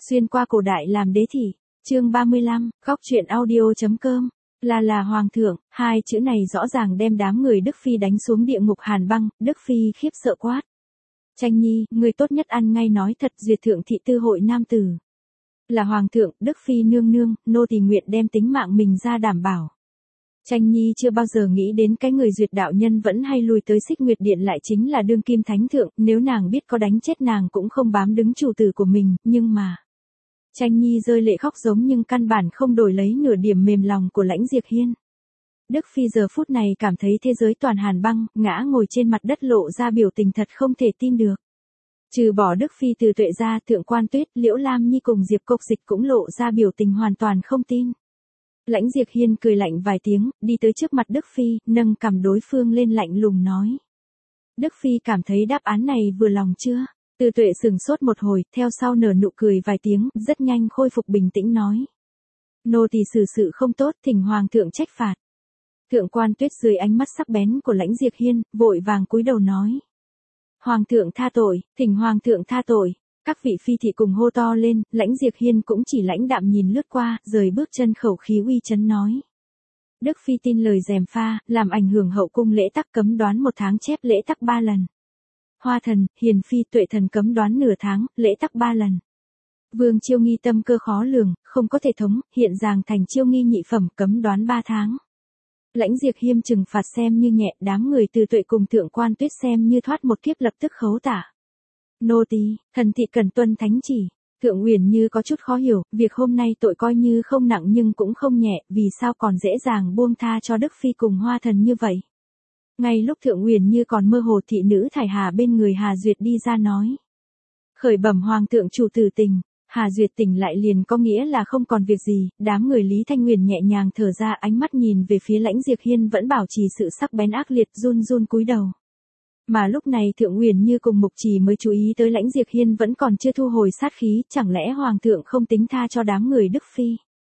Xuyên qua cổ đại làm đế thị. Chương 35, góc truyện audio.com. Là hoàng thượng, hai chữ này rõ ràng đem đám người Đức Phi đánh xuống địa ngục hàn băng. Đức Phi khiếp sợ quát. Tranh nhi, người tốt nhất ăn ngay nói thật, duyệt thượng thị tư hội nam tử. Là hoàng thượng, Đức Phi nương nương, nô tỳ nguyện đem tính mạng mình ra đảm bảo. Tranh nhi chưa bao giờ nghĩ đến cái người duyệt đạo nhân vẫn hay lui tới Xích Nguyệt Điện lại chính là đương kim thánh thượng, nếu nàng biết có đánh chết nàng cũng không bám đứng chủ tử của mình, nhưng mà. Tranh nhi rơi lệ khóc giống nhưng căn bản không đổi lấy nửa điểm mềm lòng của Lãnh Diệp Hiên. Đức Phi giờ phút này cảm thấy thế giới toàn hàn băng, ngã ngồi trên mặt đất lộ ra biểu tình thật không thể tin được. Trừ bỏ Đức Phi Từ Tuệ ra, Thượng Quan Tuyết, Liễu Lam Nhi cùng Diệp Cộc Dịch cũng lộ ra biểu tình hoàn toàn không tin. Lãnh Diệp Hiên cười lạnh vài tiếng, đi tới trước mặt Đức Phi, nâng cằm đối phương lên lạnh lùng nói. Đức Phi cảm thấy đáp án này vừa lòng chưa? Từ Tuệ sừng sốt một hồi, theo sau nở nụ cười vài tiếng, rất nhanh khôi phục bình tĩnh nói. Nô tỳ xử sự không tốt, thỉnh hoàng thượng trách phạt. Thượng Quan Tuyết dưới ánh mắt sắc bén của Lãnh Diệp Hiên, vội vàng cúi đầu nói. Hoàng thượng tha tội, thỉnh hoàng thượng tha tội. Các vị phi thị cùng hô to lên, Lãnh Diệp Hiên cũng chỉ lãnh đạm nhìn lướt qua, rời bước chân khẩu khí uy chấn nói. Đức Phi tin lời gièm pha, làm ảnh hưởng hậu cung lễ tắc cấm đoán 1 tháng chép lễ tắc 3 lần. Hoa thần, Hiền Phi, Tuệ thần cấm đoán nửa tháng, lễ tắc 3 lần. Vương Chiêu Nghi tâm cơ khó lường, không có thể thống, hiện giàng thành Chiêu Nghi nhị phẩm cấm đoán 3 tháng. Lãnh Diệp Hiên trừng phạt xem như nhẹ, đám người Từ Tuệ cùng Thượng Quan Tuyết xem như thoát một kiếp lập tức khấu tả. Nô tỳ, thần thị cần tuân thánh chỉ. Thượng Uyển Như có chút khó hiểu, việc hôm nay tội coi như không nặng nhưng cũng không nhẹ, vì sao còn dễ dàng buông tha cho Đức Phi cùng Hoa thần như vậy. Ngay lúc Thượng Uyển Như còn mơ hồ, thị nữ Thải Hà bên người Hà Duyệt đi ra nói. Khởi bẩm hoàng thượng chủ tử tình. Hà Duyệt tỉnh lại liền có nghĩa là không còn việc gì, đám người Lý Thanh Huyền nhẹ nhàng thở ra, ánh mắt nhìn về phía Lãnh Diệp Hiên vẫn bảo trì sự sắc bén ác liệt, run run cúi đầu. Mà lúc này Thượng Uyển Như cùng Mục Trì mới chú ý tới Lãnh Diệp Hiên vẫn còn chưa thu hồi sát khí, chẳng lẽ hoàng thượng không tính tha cho đám người Đức Phi.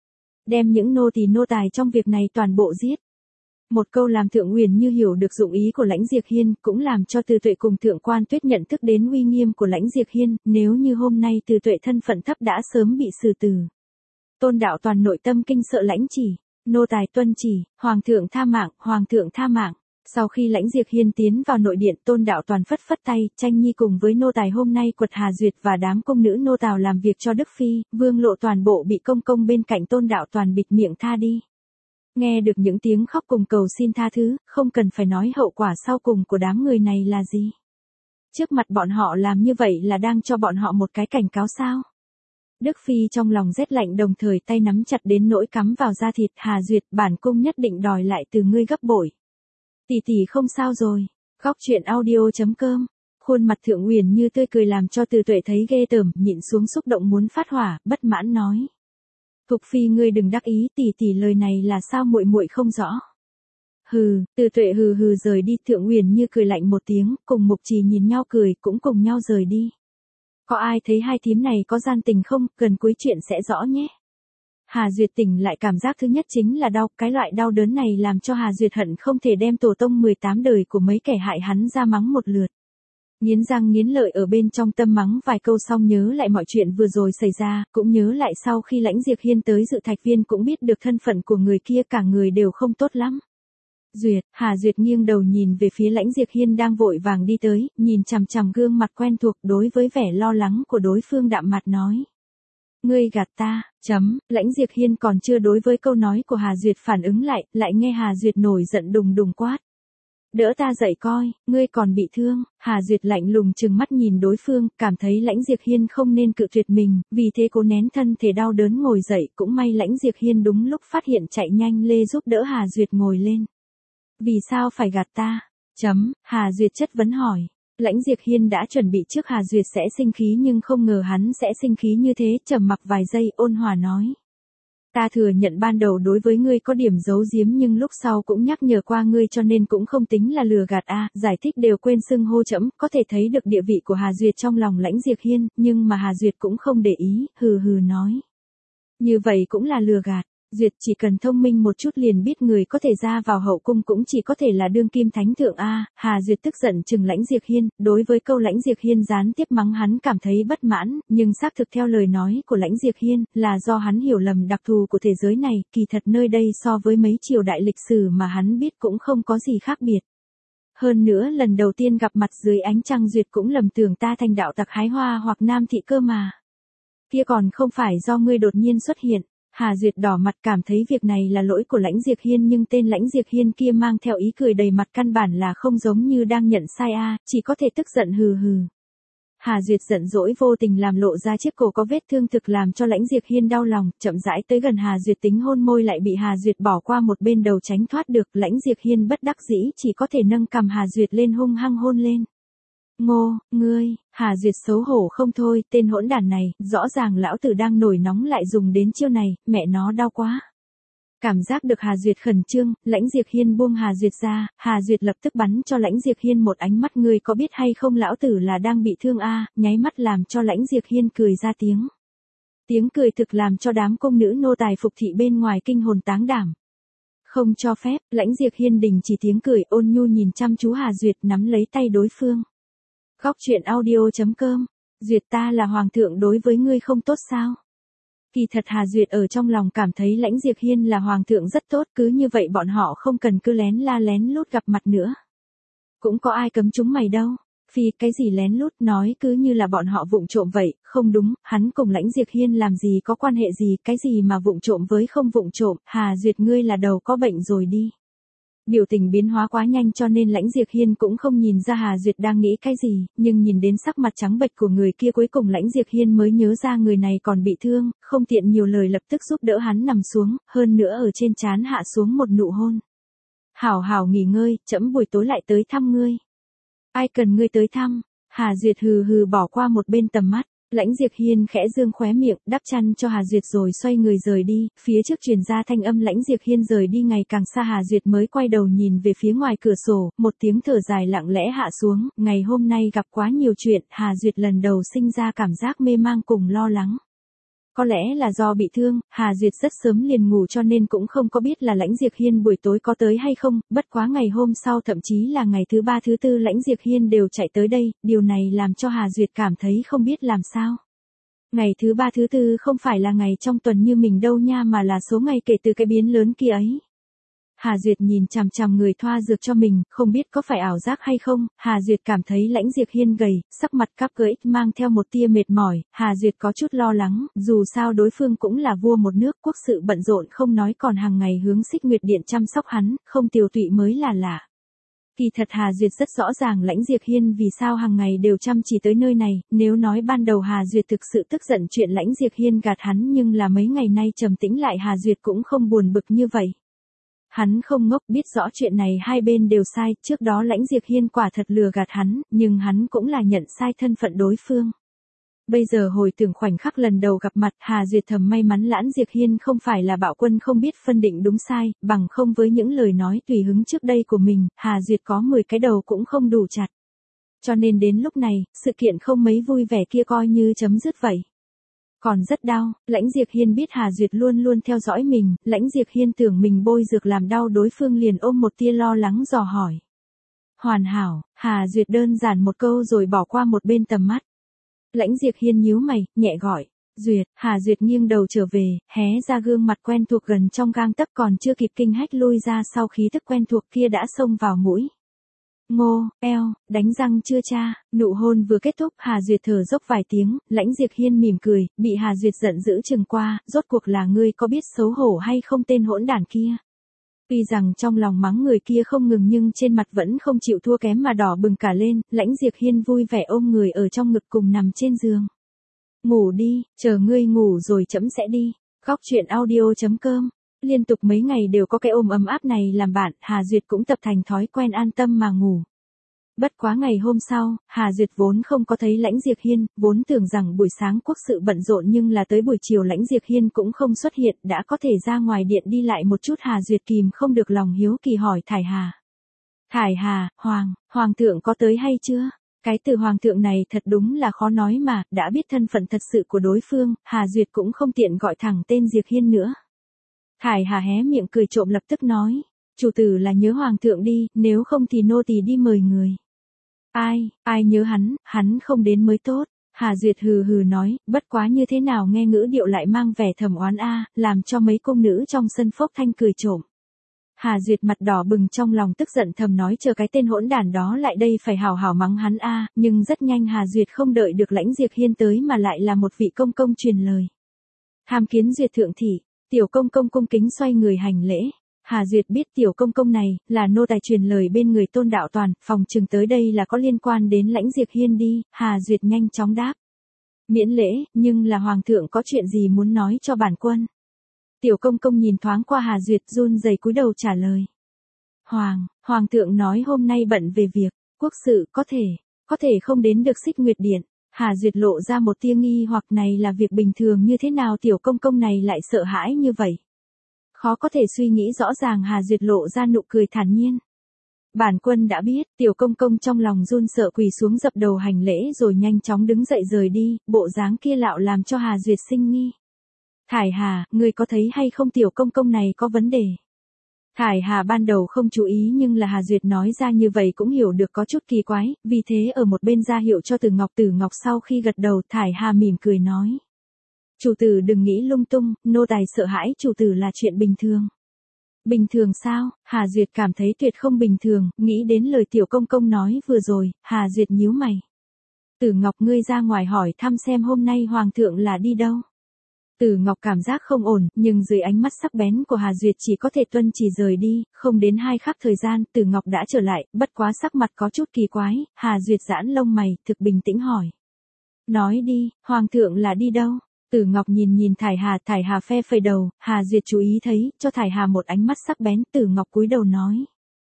Đem những nô tỳ nô tài trong việc này toàn bộ giết. Một câu làm Thượng Uyển Như hiểu được dụng ý của Lãnh Diệp Hiên, cũng làm cho Từ Tuệ cùng Thượng Quan Tuyết nhận thức đến uy nghiêm của Lãnh Diệp Hiên, nếu như hôm nay Từ Tuệ thân phận thấp đã sớm bị xử tử. Tôn Đạo Toàn nội tâm kinh sợ lãnh chỉ, nô tài tuân chỉ, hoàng thượng tha mạng, hoàng thượng tha mạng. Sau khi Lãnh Diệp Hiên tiến vào nội điện, Tôn Đạo Toàn phất phất tay, Tranh nhi cùng với nô tài hôm nay quật Hà Duyệt và đám công nữ nô tào làm việc cho Đức Phi, Vương Lộ toàn bộ bị công công bên cạnh Tôn Đạo Toàn bịt miệng tha đi. Nghe được những tiếng khóc cùng cầu xin tha thứ, không cần phải nói hậu quả sau cùng của đám người này là gì. Trước mặt bọn họ làm như vậy là đang cho bọn họ một cái cảnh cáo sao. Đức Phi trong lòng rét lạnh đồng thời tay nắm chặt đến nỗi cắm vào da thịt. Hà Duyệt, bản cung nhất định đòi lại từ ngươi gấp bội. Tỷ tỷ không sao rồi. Góc truyện audio.com. Khuôn mặt Thượng Uyển Như tươi cười làm cho Từ Tuệ thấy ghê tởm, nhịn xuống xúc động muốn phát hỏa, bất mãn nói. Thục Phi ngươi đừng đắc ý, tỷ tỷ lời này là sao muội muội không rõ. Hừ, Từ Tuệ hừ hừ rời đi. Thượng Uyển Như cười lạnh một tiếng, cùng Mục Trì nhìn nhau cười, cũng cùng nhau rời đi. Có ai thấy hai thím này có gian tình không, gần cuối chuyện sẽ rõ nhé. Hà Duyệt tỉnh lại cảm giác thứ nhất chính là đau, cái loại đau đớn này làm cho Hà Duyệt hận không thể đem tổ tông 18 đời của mấy kẻ hại hắn ra mắng một lượt. Nghiến răng nghiến lợi ở bên trong tâm mắng vài câu xong nhớ lại mọi chuyện vừa rồi xảy ra, cũng nhớ lại sau khi Lãnh Diệp Hiên tới dự thạch viên cũng biết được thân phận của người kia, cả người đều không tốt lắm. Duyệt, Hà Duyệt nghiêng đầu nhìn về phía Lãnh Diệp Hiên đang vội vàng đi tới, nhìn chằm chằm gương mặt quen thuộc, đối với vẻ lo lắng của đối phương đạm mặt nói. Ngươi gạt ta, Lãnh Diệp Hiên còn chưa đối với câu nói của Hà Duyệt phản ứng lại nghe Hà Duyệt nổi giận đùng đùng quát. Đỡ ta dậy coi, ngươi còn bị thương. Hà Duyệt lạnh lùng trừng mắt nhìn đối phương, cảm thấy Lãnh Diệp Hiên không nên cự tuyệt mình, vì thế cố nén thân thể đau đớn ngồi dậy, cũng may Lãnh Diệp Hiên đúng lúc phát hiện chạy nhanh lê giúp đỡ Hà Duyệt ngồi lên. Vì sao phải gạt ta? Hà Duyệt chất vấn hỏi. Lãnh Diệp Hiên đã chuẩn bị trước Hà Duyệt sẽ sinh khí nhưng không ngờ hắn sẽ sinh khí như thế, trầm mặc vài giây ôn hòa nói. Ta thừa nhận ban đầu đối với ngươi có điểm giấu giếm nhưng lúc sau cũng nhắc nhở qua ngươi cho nên cũng không tính là lừa gạt giải thích đều quên xưng hô trẫm, có thể thấy được địa vị của Hà Duyệt trong lòng Lãnh Diệp Hiên, nhưng mà Hà Duyệt cũng không để ý, hừ hừ nói. Như vậy cũng là lừa gạt. Duyệt chỉ cần thông minh một chút liền biết người có thể ra vào hậu cung cũng chỉ có thể là đương kim thánh thượng a. Hà Duyệt tức giận chừng Lãnh Diệp Hiên, đối với câu Lãnh Diệp Hiên gián tiếp mắng hắn cảm thấy bất mãn, nhưng xác thực theo lời nói của Lãnh Diệp Hiên, là do hắn hiểu lầm đặc thù của thế giới này, kỳ thật nơi đây so với mấy triều đại lịch sử mà hắn biết cũng không có gì khác biệt. Hơn nữa lần đầu tiên gặp mặt dưới ánh trăng Duyệt cũng lầm tưởng ta thành đạo tặc hái hoa hoặc nam thị cơ mà. Kia còn không phải do ngươi đột nhiên xuất hiện. Hà Duyệt đỏ mặt cảm thấy việc này là lỗi của Lãnh Diệp Hiên, nhưng tên Lãnh Diệp Hiên kia mang theo ý cười đầy mặt căn bản là không giống như đang nhận sai a, chỉ có thể tức giận hừ hừ. Hà Duyệt giận dỗi vô tình làm lộ ra chiếc cổ có vết thương thực làm cho Lãnh Diệp Hiên đau lòng, chậm rãi tới gần Hà Duyệt tính hôn môi lại bị Hà Duyệt bỏ qua một bên đầu tránh thoát được, Lãnh Diệp Hiên bất đắc dĩ chỉ có thể nâng cằm Hà Duyệt lên hung hăng hôn lên. Ngô, ngươi, Hà Duyệt xấu hổ không thôi, tên hỗn đản này, rõ ràng lão tử đang nổi nóng lại dùng đến chiêu này, mẹ nó đau quá. Cảm giác được Hà Duyệt khẩn trương, Lãnh Diệp Hiên buông Hà Duyệt ra, Hà Duyệt lập tức bắn cho Lãnh Diệp Hiên một ánh mắt, ngươi có biết hay không lão tử là đang bị thương a, nháy mắt làm cho Lãnh Diệp Hiên cười ra tiếng. Tiếng cười thực làm cho đám công nữ nô tài phục thị bên ngoài kinh hồn táng đảm. Không cho phép, Lãnh Diệp Hiên đình chỉ tiếng cười, ôn nhu nhìn chăm chú Hà Duyệt, nắm lấy tay đối phương. Góc truyện audio.com, Duyệt ta là hoàng thượng đối với ngươi không tốt sao? Kỳ thật Hà Duyệt ở trong lòng cảm thấy Lãnh Diệp Hiên là hoàng thượng rất tốt, cứ như vậy bọn họ không cần cứ lén la lén lút gặp mặt nữa. Cũng có ai cấm chúng mày đâu. Phi cái gì lén lút, nói cứ như là bọn họ vụng trộm vậy, không đúng, hắn cùng Lãnh Diệp Hiên làm gì có quan hệ gì, cái gì mà vụng trộm với không vụng trộm, Hà Duyệt ngươi là đầu có bệnh rồi đi. Biểu tình biến hóa quá nhanh cho nên Lãnh Diệp Hiên cũng không nhìn ra Hà Duyệt đang nghĩ cái gì, nhưng nhìn đến sắc mặt trắng bệch của người kia cuối cùng Lãnh Diệp Hiên mới nhớ ra người này còn bị thương, không tiện nhiều lời lập tức giúp đỡ hắn nằm xuống, hơn nữa ở trên trán hạ xuống một nụ hôn. Hảo hảo nghỉ ngơi, trẫm buổi tối lại tới thăm ngươi. Ai cần ngươi tới thăm? Hà Duyệt hừ hừ bỏ qua một bên tầm mắt. Lãnh Diệp Hiên khẽ dương khóe miệng, đắp chăn cho Hà Duyệt rồi xoay người rời đi, phía trước truyền ra thanh âm Lãnh Diệp Hiên rời đi ngày càng xa. Hà Duyệt mới quay đầu nhìn về phía ngoài cửa sổ, một tiếng thở dài lặng lẽ hạ xuống, ngày hôm nay gặp quá nhiều chuyện, Hà Duyệt lần đầu sinh ra cảm giác mê mang cùng lo lắng. Có lẽ là do bị thương, Hà Duyệt rất sớm liền ngủ cho nên cũng không có biết là Lãnh Diệp Hiên buổi tối có tới hay không, bất quá ngày hôm sau thậm chí là ngày thứ 3 thứ 4 Lãnh Diệp Hiên đều chạy tới đây, điều này làm cho Hà Duyệt cảm thấy không biết làm sao. Ngày thứ 3 thứ 4 không phải là ngày trong tuần như mình đâu nha, mà là số ngày kể từ cái biến lớn kia ấy. Hà Duyệt nhìn chằm chằm người thoa dược cho mình, không biết có phải ảo giác hay không, Hà Duyệt cảm thấy Lãnh Diệp Hiên gầy, sắc mặt cắp gãy, mang theo một tia mệt mỏi, Hà Duyệt có chút lo lắng, dù sao đối phương cũng là vua một nước, quốc sự bận rộn không nói còn hàng ngày hướng Xích Nguyệt Điện chăm sóc hắn, không tiều tụy mới là lạ. Kỳ thật Hà Duyệt rất rõ ràng Lãnh Diệp Hiên vì sao hàng ngày đều chăm chỉ tới nơi này, nếu nói ban đầu Hà Duyệt thực sự tức giận chuyện Lãnh Diệp Hiên gạt hắn, nhưng là mấy ngày nay trầm tĩnh lại Hà Duyệt cũng không buồn bực như vậy. Hắn không ngốc, biết rõ chuyện này hai bên đều sai, trước đó Lãnh Diệp Hiên quả thật lừa gạt hắn, nhưng hắn cũng là nhận sai thân phận đối phương. Bây giờ hồi tưởng khoảnh khắc lần đầu gặp mặt, Hà Duyệt thầm may mắn Lãnh Diệp Hiên không phải là bạo quân không biết phân định đúng sai, bằng không với những lời nói tùy hứng trước đây của mình, Hà Duyệt có 10 cái đầu cũng không đủ chặt. Cho nên đến lúc này, sự kiện không mấy vui vẻ kia coi như chấm dứt vậy. Còn rất đau, Lãnh Diệp Hiên biết Hà Duyệt luôn luôn theo dõi mình, Lãnh Diệp Hiên tưởng mình bôi dược làm đau đối phương liền ôm một tia lo lắng dò hỏi. Hoàn hảo, Hà Duyệt đơn giản một câu rồi bỏ qua một bên tầm mắt. Lãnh Diệp Hiên nhíu mày, nhẹ gọi, Duyệt, Hà Duyệt nghiêng đầu trở về, hé ra gương mặt quen thuộc gần trong gang tấc còn chưa kịp kinh hách lui ra sau khí thức quen thuộc kia đã xông vào mũi. Ngô, eo, đánh răng chưa cha, nụ hôn vừa kết thúc Hà Duyệt thở dốc vài tiếng, Lãnh Diệp Hiên mỉm cười, bị Hà Duyệt giận dữ chừng qua, rốt cuộc là ngươi có biết xấu hổ hay không tên hỗn đản kia. Tuy rằng trong lòng mắng người kia không ngừng nhưng trên mặt vẫn không chịu thua kém mà đỏ bừng cả lên, Lãnh Diệp Hiên vui vẻ ôm người ở trong ngực cùng nằm trên giường. Ngủ đi, chờ ngươi ngủ rồi trẫm sẽ đi. Góc truyện audio.com. Liên tục mấy ngày đều có cái ôm ấm áp này làm bạn, Hà Duyệt cũng tập thành thói quen an tâm mà ngủ. Bất quá ngày hôm sau, Hà Duyệt vốn không có thấy Lãnh Diệp Hiên, vốn tưởng rằng buổi sáng quốc sự bận rộn nhưng là tới buổi chiều Lãnh Diệp Hiên cũng không xuất hiện, đã có thể ra ngoài điện đi lại một chút. Hà Duyệt kìm không được lòng hiếu kỳ hỏi Thải Hà. Thải Hà, Hoàng thượng có tới hay chưa? Cái từ Hoàng thượng này thật đúng là khó nói mà, đã biết thân phận thật sự của đối phương, Hà Duyệt cũng không tiện gọi thẳng tên Diệp Hiên nữa. Thải Hà hé miệng cười trộm lập tức nói. Chủ tử là nhớ hoàng thượng đi, nếu không thì nô tỳ đi mời người. Ai nhớ hắn không đến mới tốt. Hà Duyệt hừ hừ nói, bất quá như thế nào nghe ngữ điệu lại mang vẻ thầm oán làm cho mấy cung nữ trong sân phốc thanh cười trộm. Hà Duyệt mặt đỏ bừng trong lòng tức giận thầm nói chờ cái tên hỗn đản đó lại đây phải hào hào mắng hắn nhưng rất nhanh Hà Duyệt không đợi được Lãnh Diệp Hiên tới mà lại là một vị công công truyền lời. Tham kiến Duyệt thượng thị, tiểu công công cung kính xoay người hành lễ. Hà Duyệt biết tiểu công công này là nô tài truyền lời bên người Tôn Đạo Toàn, phòng chừng tới đây là có liên quan đến Lãnh Diệp Hiên đi, Hà Duyệt nhanh chóng đáp. Miễn lễ, nhưng là hoàng thượng có chuyện gì muốn nói cho bản quân. Tiểu công công nhìn thoáng qua Hà Duyệt run rẩy cúi đầu trả lời. Hoàng thượng nói hôm nay bận về việc, quốc sự có thể không đến được Xích Nguyệt Điện. Hà Duyệt lộ ra một tia nghi hoặc này là việc bình thường như thế nào tiểu công công này lại sợ hãi như vậy. Khó có thể suy nghĩ rõ ràng Hà Duyệt lộ ra nụ cười thản nhiên. Bản quân đã biết, tiểu công công trong lòng run sợ quỳ xuống dập đầu hành lễ rồi nhanh chóng đứng dậy rời đi, bộ dáng kia lạo làm cho Hà Duyệt sinh nghi. Thải Hà, ngươi có thấy hay không tiểu công công này có vấn đề? Thải Hà ban đầu không chú ý nhưng là Hà Duyệt nói ra như vậy cũng hiểu được có chút kỳ quái, vì thế ở một bên ra hiệu cho Tử Ngọc sau khi gật đầu Thải Hà mỉm cười nói. Chủ tử đừng nghĩ lung tung, nô tài sợ hãi chủ tử là chuyện bình thường. Bình thường sao? Hà Duyệt cảm thấy tuyệt không bình thường, nghĩ đến lời tiểu công công nói vừa rồi, Hà Duyệt nhíu mày. Tử Ngọc ngươi ra ngoài hỏi thăm xem hôm nay hoàng thượng là đi đâu. Tử Ngọc cảm giác không ổn, nhưng dưới ánh mắt sắc bén của Hà Duyệt chỉ có thể tuân chỉ rời đi, không đến 2 khắc thời gian, Tử Ngọc đã trở lại, bất quá sắc mặt có chút kỳ quái, Hà Duyệt giãn lông mày, thực bình tĩnh hỏi. Nói đi, hoàng thượng là đi đâu? Tử Ngọc nhìn Thải Hà phe phẩy đầu, Hà Duyệt chú ý thấy, cho Thải Hà một ánh mắt sắc bén, Tử Ngọc cúi đầu nói.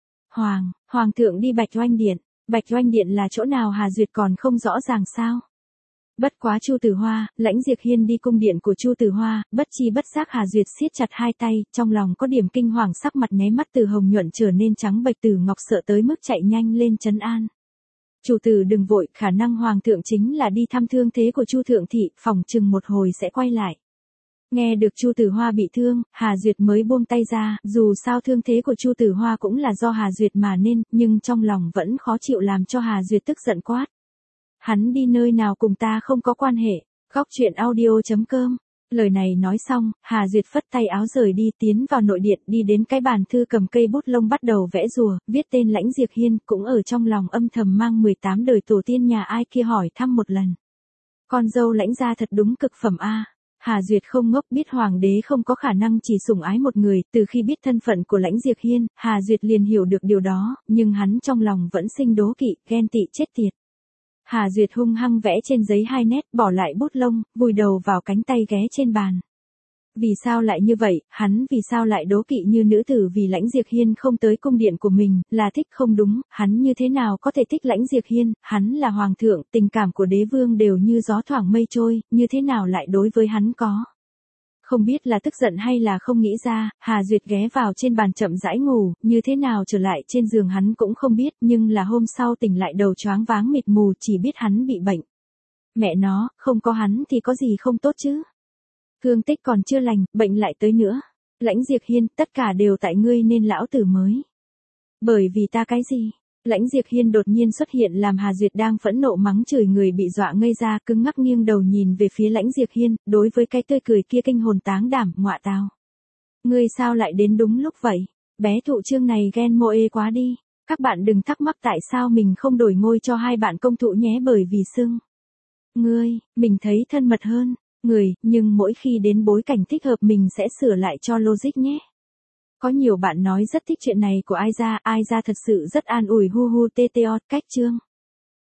Hoàng thượng đi Bạch Oanh Điện, Bạch Oanh Điện là chỗ nào Hà Duyệt còn không rõ ràng sao? Bất quá Chu Tử Hoa, Lãnh Diệp Hiên đi cung điện của Chu Tử Hoa, bất chi bất giác Hà Duyệt siết chặt hai tay, trong lòng có điểm kinh hoàng sắc mặt nháy mắt từ hồng nhuận trở nên trắng bệch Tử Ngọc sợ tới mức chạy nhanh lên trấn an. Chủ tử đừng vội, khả năng hoàng thượng chính là đi thăm thương thế của Chu thượng thị, phòng chừng một hồi sẽ quay lại. Nghe được Chu Tử Hoa bị thương, Hà Duyệt mới buông tay ra, dù sao thương thế của Chu Tử Hoa cũng là do Hà Duyệt mà nên, nhưng trong lòng vẫn khó chịu làm cho Hà Duyệt tức giận quát. Hắn đi nơi nào cùng ta không có quan hệ. Góc truyện audio.com. Lời này nói xong, Hà Duyệt phất tay áo rời đi tiến vào nội điện đi đến cái bàn thư cầm cây bút lông bắt đầu vẽ rùa, viết tên Lãnh Diệp Hiên cũng ở trong lòng âm thầm mang 18 đời tổ tiên nhà ai kia hỏi thăm một lần. Con dâu Lãnh gia thật đúng cực phẩm Hà Duyệt không ngốc biết hoàng đế không có khả năng chỉ sủng ái một người, từ khi biết thân phận của Lãnh Diệp Hiên, Hà Duyệt liền hiểu được điều đó, nhưng hắn trong lòng vẫn sinh đố kỵ, ghen tị chết tiệt. Hà Duyệt hung hăng vẽ trên giấy 2 nét, bỏ lại bút lông, vùi đầu vào cánh tay ghé trên bàn. Vì sao lại như vậy, hắn vì sao lại đố kỵ như nữ tử vì Lãnh Diệp Hiên không tới cung điện của mình, là thích không đúng, hắn như thế nào có thể thích Lãnh Diệp Hiên, hắn là hoàng thượng, tình cảm của đế vương đều như gió thoảng mây trôi, như thế nào lại đối với hắn có. Không biết là tức giận hay là không nghĩ ra, Hà Duyệt ghé vào trên bàn chậm rãi ngủ, như thế nào trở lại trên giường hắn cũng không biết, nhưng là hôm sau tỉnh lại đầu choáng váng mịt mù chỉ biết hắn bị bệnh. Mẹ nó, không có hắn thì có gì không tốt chứ. Thương tích còn chưa lành, bệnh lại tới nữa. Lãnh Diệp Hiên, tất cả đều tại ngươi nên lão tử mới. Bởi vì ta cái gì? Lãnh Diệp Hiên đột nhiên xuất hiện làm Hà Duyệt đang phẫn nộ mắng chửi người bị dọa ngây ra cứng ngắc nghiêng đầu nhìn về phía Lãnh Diệp Hiên, đối với cái tươi cười kia kinh hồn táng đảm, ngọa tào. Ngươi sao lại đến đúng lúc vậy? Bé thụ trương này ghen mô ê quá đi. Các bạn đừng thắc mắc tại sao mình không đổi ngôi cho hai bạn công thụ nhé bởi vì xưng. Mình thấy thân mật hơn. Nhưng mỗi khi đến bối cảnh thích hợp mình sẽ sửa lại cho logic nhé. Có nhiều bạn nói rất thích chuyện này của Ai Ra thật sự rất an ủi hu hu tê tê cách chương.